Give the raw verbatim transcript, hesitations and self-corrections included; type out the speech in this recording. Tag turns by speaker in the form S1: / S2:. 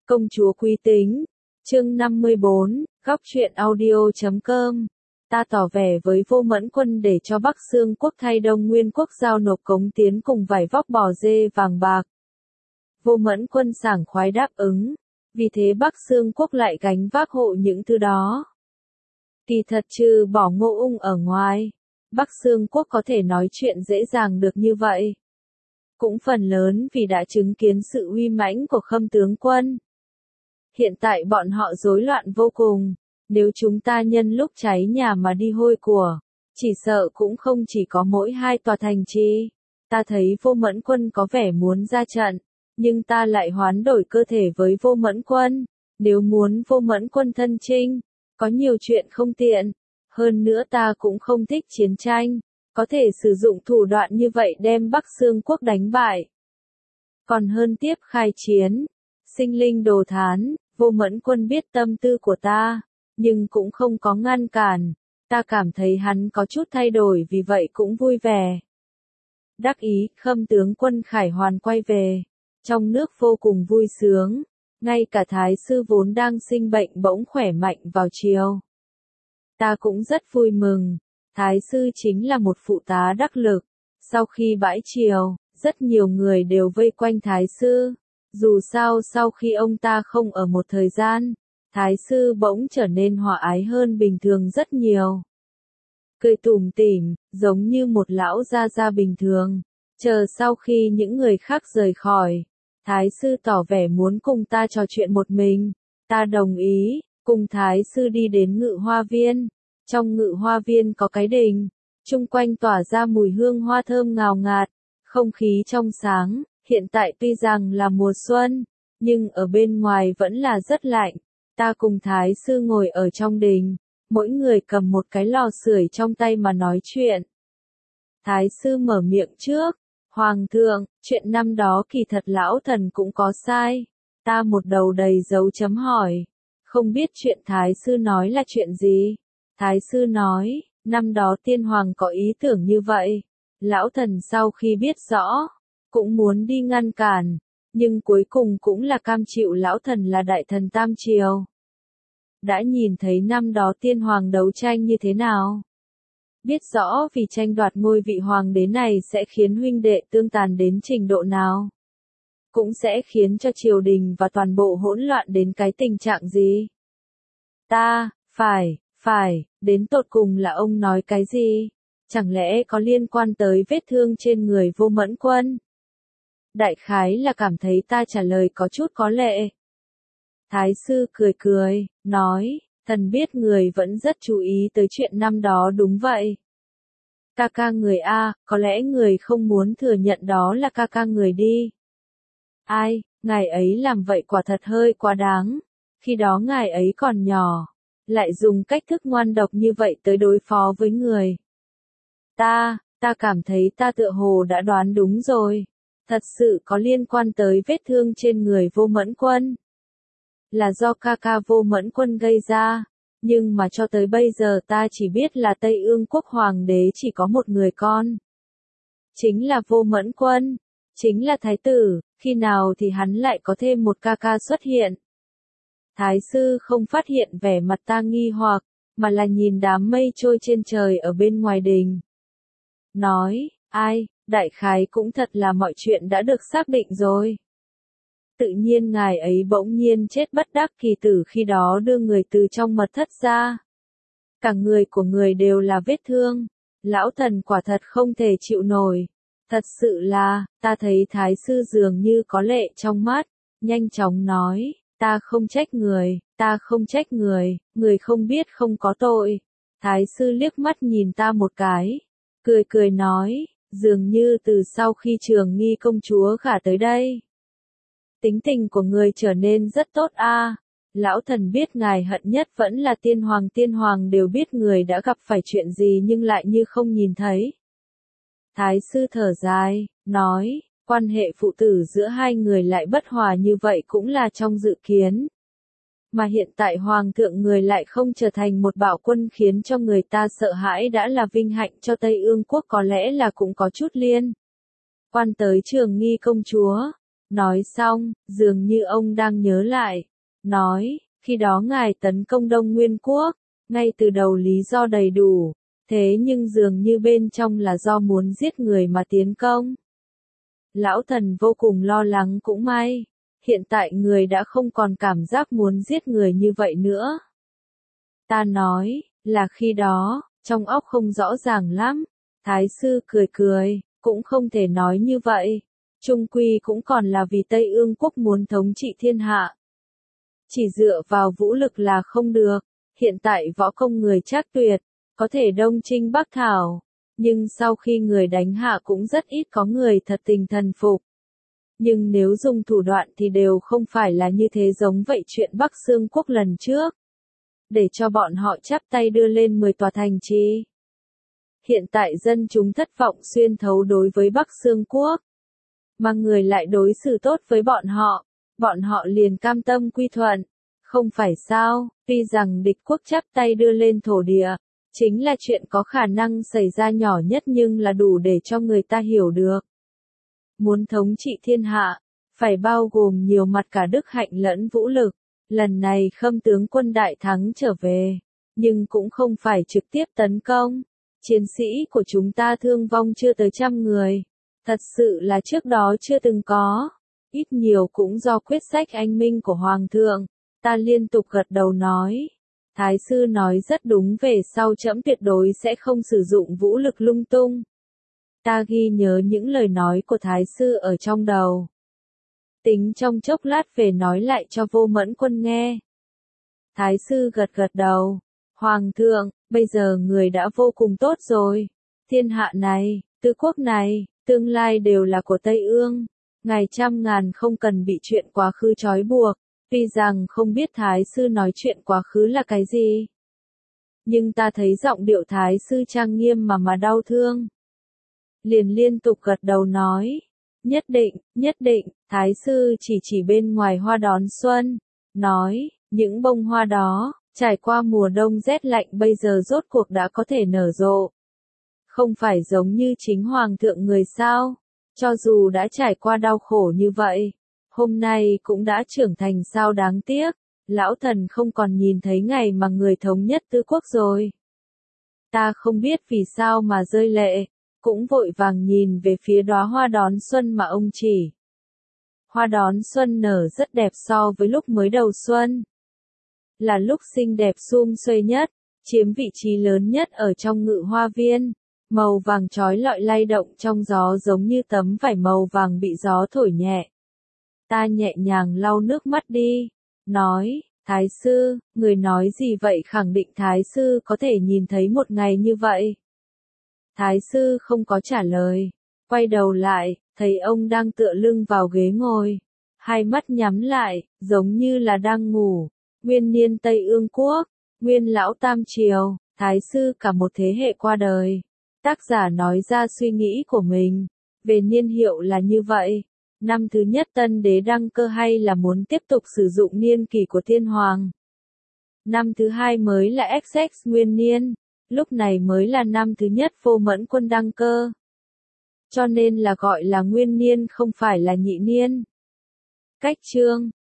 S1: Công chúa Quý Tính, chương năm mươi bốn, góc truyện audio chấm com. Ta tỏ vẻ với Vô Mẫn Quân để cho Bắc Xương quốc thay Đông Nguyên quốc giao nộp cống tiến cùng vải vóc bò dê vàng bạc. Vô Mẫn Quân sảng khoái đáp ứng, vì thế Bắc Xương quốc lại gánh vác hộ những thứ đó. Kỳ thật trừ bỏ Ngô Ung ở ngoài, Bắc Xương quốc có thể nói chuyện dễ dàng được như vậy. Cũng phần lớn vì đã chứng kiến sự uy mãnh của Khâm tướng quân. Hiện tại bọn họ rối loạn vô cùng, nếu chúng ta nhân lúc cháy nhà mà đi hôi của, chỉ sợ cũng không chỉ có mỗi hai tòa thành trì. Ta thấy Vô Mẫn Quân có vẻ muốn ra trận, nhưng ta lại hoán đổi cơ thể với Vô Mẫn Quân. Nếu muốn Vô Mẫn Quân thân chinh, có nhiều chuyện không tiện, hơn nữa ta cũng không thích chiến tranh, có thể sử dụng thủ đoạn như vậy đem Bắc Xương quốc đánh bại. Còn hơn tiếp khai chiến, sinh linh đồ thán. Vô Mẫn Quân biết tâm tư của ta, nhưng cũng không có ngăn cản, ta cảm thấy hắn có chút thay đổi vì vậy cũng vui vẻ. Đắc ý, Khâm tướng quân Khải Hoàn quay về, trong nước vô cùng vui sướng, ngay cả Thái sư vốn đang sinh bệnh bỗng khỏe mạnh vào chiều. Ta cũng rất vui mừng, Thái sư chính là một phụ tá đắc lực, sau khi bãi triều, rất nhiều người đều vây quanh Thái sư. Dù sao sau khi ông ta không ở một thời gian, Thái sư bỗng trở nên hòa ái hơn bình thường rất nhiều. Cười tủm tỉm, giống như một lão gia gia bình thường. Chờ sau khi những người khác rời khỏi, Thái sư tỏ vẻ muốn cùng ta trò chuyện một mình. Ta đồng ý, cùng Thái sư đi đến Ngự Hoa Viên. Trong Ngự Hoa Viên có cái đình, chung quanh tỏa ra mùi hương hoa thơm ngào ngạt, không khí trong sáng. Hiện tại tuy rằng là mùa xuân, nhưng ở bên ngoài vẫn là rất lạnh. Ta cùng Thái sư ngồi ở trong đình, mỗi người cầm một cái lò sưởi trong tay mà nói chuyện. Thái sư mở miệng trước, Hoàng thượng, chuyện năm đó kỳ thật lão thần cũng có sai. Ta một đầu đầy dấu chấm hỏi, không biết chuyện Thái sư nói là chuyện gì. Thái sư nói, năm đó tiên hoàng có ý tưởng như vậy. Lão thần sau khi biết rõ, cũng muốn đi ngăn cản, nhưng cuối cùng cũng là cam chịu lão thần là đại thần Tam Triều. Đã nhìn thấy năm đó tiên hoàng đấu tranh như thế nào? Biết rõ vì tranh đoạt ngôi vị hoàng đế này sẽ khiến huynh đệ tương tàn đến trình độ nào? Cũng sẽ khiến cho triều đình và toàn bộ hỗn loạn đến cái tình trạng gì? Ta, phải, phải, đến tột cùng là ông nói cái gì? Chẳng lẽ có liên quan tới vết thương trên người Vô Mẫn Quân? Đại khái là cảm thấy ta trả lời có chút có lệ. Thái sư cười cười, nói, thần biết người vẫn rất chú ý tới chuyện năm đó đúng vậy. Ca ca người A, có lẽ người không muốn thừa nhận đó là ca ca người đi. Ai, ngài ấy làm vậy quả thật hơi quá đáng, khi đó ngài ấy còn nhỏ, lại dùng cách thức ngoan độc như vậy tới đối phó với người. Ta, ta cảm thấy ta tựa hồ đã đoán đúng rồi. Thật sự có liên quan tới vết thương trên người Vô Mẫn Quân. Là do ca ca Vô Mẫn Quân gây ra, nhưng mà cho tới bây giờ ta chỉ biết là Tây Ương quốc hoàng đế chỉ có một người con. Chính là Vô Mẫn Quân, chính là thái tử, khi nào thì hắn lại có thêm một ca ca xuất hiện. Thái sư không phát hiện vẻ mặt ta nghi hoặc, mà là nhìn đám mây trôi trên trời ở bên ngoài đình. Nói, ai? Đại khái cũng thật là mọi chuyện đã được xác định rồi. Tự nhiên ngài ấy bỗng nhiên chết bất đắc kỳ tử khi đó đưa người từ trong mật thất ra. Cả người của người đều là vết thương. Lão thần quả thật không thể chịu nổi. Thật sự là, ta thấy Thái sư dường như có lệ trong mắt, nhanh chóng nói, ta không trách người, ta không trách người, người không biết không có tội. Thái sư liếc mắt nhìn ta một cái, cười cười nói, dường như từ sau khi Trường Nghi công chúa gả tới đây, tính tình của người trở nên rất tốt a. À. Lão thần biết ngài hận nhất vẫn là tiên hoàng, tiên hoàng đều biết người đã gặp phải chuyện gì nhưng lại như không nhìn thấy. Thái sư thở dài, nói, quan hệ phụ tử giữa hai người lại bất hòa như vậy cũng là trong dự kiến. Mà hiện tại hoàng thượng người lại không trở thành một bạo quân khiến cho người ta sợ hãi đã là vinh hạnh cho Tây Ương quốc, có lẽ là cũng có chút liên quan tới Trường Nghi công chúa. Nói xong, dường như ông đang nhớ lại. Nói, khi đó ngài tấn công Đông Nguyên Quốc, ngay từ đầu lý do đầy đủ, thế nhưng dường như bên trong là do muốn giết người mà tiến công. Lão thần vô cùng lo lắng cũng may, hiện tại người đã không còn cảm giác muốn giết người như vậy nữa. Ta nói, là khi đó, trong óc không rõ ràng lắm, Thái sư cười cười, cũng không thể nói như vậy, chung quy cũng còn là vì Tây Ương quốc muốn thống trị thiên hạ. Chỉ dựa vào vũ lực là không được, hiện tại võ công người trác tuyệt, có thể đông chinh bắc thảo, nhưng sau khi người đánh hạ cũng rất ít có người thật tình thần phục. Nhưng nếu dùng thủ đoạn thì đều không phải là như thế, giống vậy chuyện Bắc Xương quốc lần trước. Để cho bọn họ chắp tay đưa lên mười tòa thành trì. Hiện tại dân chúng thất vọng xuyên thấu đối với Bắc Xương quốc. Mà người lại đối xử tốt với bọn họ, bọn họ liền cam tâm quy thuận. Không phải sao, tuy rằng địch quốc chắp tay đưa lên thổ địa, chính là chuyện có khả năng xảy ra nhỏ nhất nhưng là đủ để cho người ta hiểu được. Muốn thống trị thiên hạ, phải bao gồm nhiều mặt cả đức hạnh lẫn vũ lực. Lần này Khâm tướng quân đại thắng trở về, nhưng cũng không phải trực tiếp tấn công. Chiến sĩ của chúng ta thương vong chưa tới trăm người. Thật sự là trước đó chưa từng có. Ít nhiều cũng do quyết sách anh minh của Hoàng thượng. Ta liên tục gật đầu nói. Thái sư nói rất đúng, về sau trẫm tuyệt đối sẽ không sử dụng vũ lực lung tung. Ta ghi nhớ những lời nói của Thái sư ở trong đầu. Tính trong chốc lát về nói lại cho Vô Mẫn Quân nghe. Thái sư gật gật đầu. Hoàng thượng, bây giờ người đã vô cùng tốt rồi. Thiên hạ này, tứ quốc này, tương lai đều là của Tây Ương. Ngài trăm ngàn không cần bị chuyện quá khứ trói buộc. Tuy rằng không biết Thái sư nói chuyện quá khứ là cái gì. Nhưng ta thấy giọng điệu Thái sư trang nghiêm mà mà đau thương. Liền liên tục gật đầu nói. Nhất định, nhất định, Thái sư chỉ chỉ bên ngoài hoa đón xuân. Nói, những bông hoa đó, trải qua mùa đông rét lạnh bây giờ rốt cuộc đã có thể nở rộ. Không phải giống như chính Hoàng thượng người sao. Cho dù đã trải qua đau khổ như vậy, hôm nay cũng đã trưởng thành sao, đáng tiếc. Lão thần không còn nhìn thấy ngày mà người thống nhất tứ quốc rồi. Ta không biết vì sao mà rơi lệ. Cũng vội vàng nhìn về phía đóa hoa đón xuân mà ông chỉ. Hoa đón xuân nở rất đẹp so với lúc mới đầu xuân. Là lúc xinh đẹp sum xuê nhất, chiếm vị trí lớn nhất ở trong ngự hoa viên. Màu vàng trói lọi lay động trong gió giống như tấm vải màu vàng bị gió thổi nhẹ. Ta nhẹ nhàng lau nước mắt đi. Nói, Thái sư, người nói gì vậy? Khẳng định Thái sư có thể nhìn thấy một ngày như vậy. Thái sư không có trả lời, quay đầu lại, thấy ông đang tựa lưng vào ghế ngồi, hai mắt nhắm lại, giống như là đang ngủ. Nguyên niên Tây Ương quốc, nguyên lão Tam Triều, Thái sư cả một thế hệ qua đời. Tác giả nói ra suy nghĩ của mình, về niên hiệu là như vậy. Năm thứ nhất Tân Đế đăng cơ hay là muốn tiếp tục sử dụng niên kỷ của Thiên Hoàng. Năm thứ hai mới là ích ích nguyên niên. Lúc này mới là năm thứ nhất Vô Mẫn Quân đăng cơ. Cho nên là gọi là nguyên niên không phải là nhị niên. Cách chương